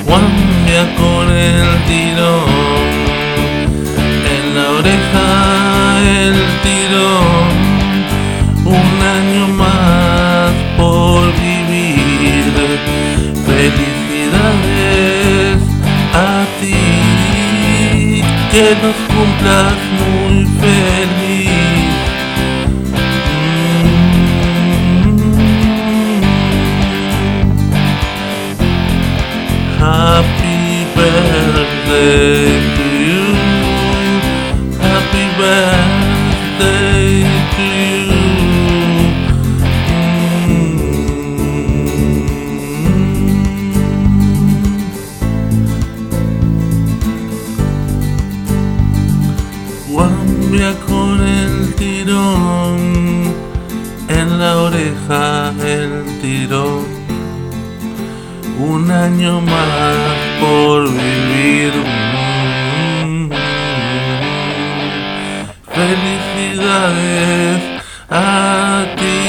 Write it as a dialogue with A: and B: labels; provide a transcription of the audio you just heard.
A: Guambia con el tirón, en la oreja el tirón. Un año más por vivir. Felicidades a ti, que nos cumplas muy feliz. Happy birthday to you. Happy birthday to you. Guambia con el tirón, en la oreja el tirón. Un año más por vivir. Felicidades a ti.